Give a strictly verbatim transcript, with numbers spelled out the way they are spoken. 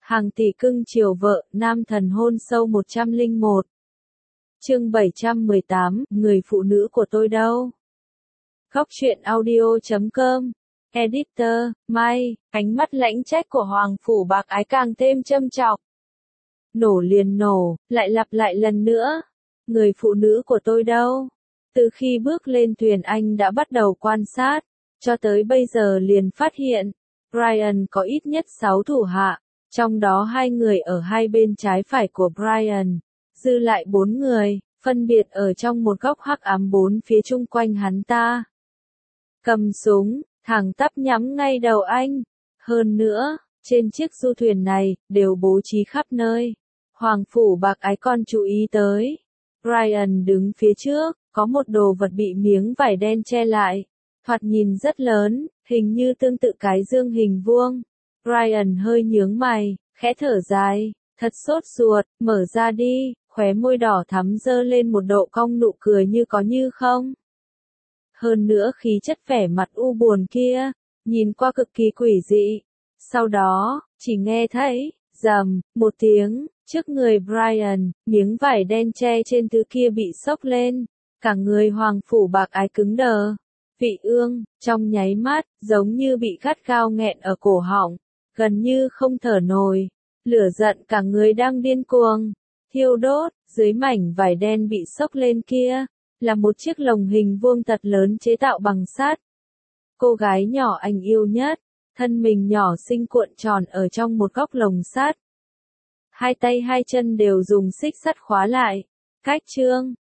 Hàng tỷ cưng chiều vợ, nam thần hôn sâu một trăm lẻ một. Chương bảy trăm mười tám, người phụ nữ của tôi đâu? Góc truyện audio chấm com. Editor, Mai, ánh mắt lãnh trách của Hoàng Phủ Bạc Ái càng thêm châm chọc. Nổ liền nổ, lại lặp lại lần nữa. Người phụ nữ của tôi đâu? Từ khi bước lên thuyền anh đã bắt đầu quan sát, cho tới bây giờ liền phát hiện, Brian có ít nhất sáu thủ hạ, trong đó hai người ở hai bên trái phải của Brian, dư lại bốn người, phân biệt ở trong một góc hắc ám bốn phía chung quanh hắn ta. Cầm súng, thẳng tắp nhắm ngay đầu anh. Hơn nữa, trên chiếc du thuyền này, đều bố trí khắp nơi. Hoàng Phủ Bạc Ái còn chú ý tới. Brian đứng phía trước, có một đồ vật bị miếng vải đen che lại. Thoạt nhìn rất lớn, hình như tương tự cái dương hình vuông. Brian hơi nhướng mày, khẽ thở dài, thật sốt ruột, mở ra đi, khóe môi đỏ thắm dơ lên một độ cong nụ cười như có như không. Hơn nữa khí chất vẻ mặt u buồn kia, nhìn qua cực kỳ quỷ dị. Sau đó, chỉ nghe thấy, rầm, một tiếng, trước người Brian, miếng vải đen che trên thứ kia bị xốc lên, cả người Hoàng Phủ Bạc Ái cứng đờ. Vị ương, trong nháy mắt, giống như bị gắt gao nghẹn ở cổ họng, gần như không thở nổi, lửa giận cả người đang điên cuồng, thiêu đốt, dưới mảnh vải đen bị xốc lên kia, là một chiếc lồng hình vuông thật lớn chế tạo bằng sắt. Cô gái nhỏ anh yêu nhất, thân mình nhỏ xinh cuộn tròn ở trong một góc lồng sắt. Hai tay hai chân đều dùng xích sắt khóa lại, cách chương,